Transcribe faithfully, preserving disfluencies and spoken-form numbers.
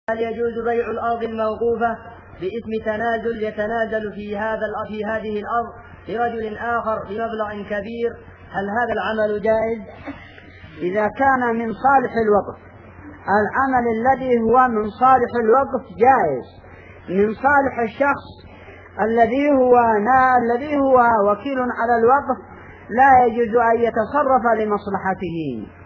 هل يجوز بيع الأرض الموقوفة باسم تنازل يتنازل في هذا في هذه الأرض لرجل آخر بمبلغ كبير؟ هل هذا العمل جائز؟ إذا كان من صالح الوقف، العمل الذي هو من صالح الوقف جائز. من صالح الشخص الذي هو الذي هو وكيل على الوقف لا يجوز أن يتصرف لمصلحته.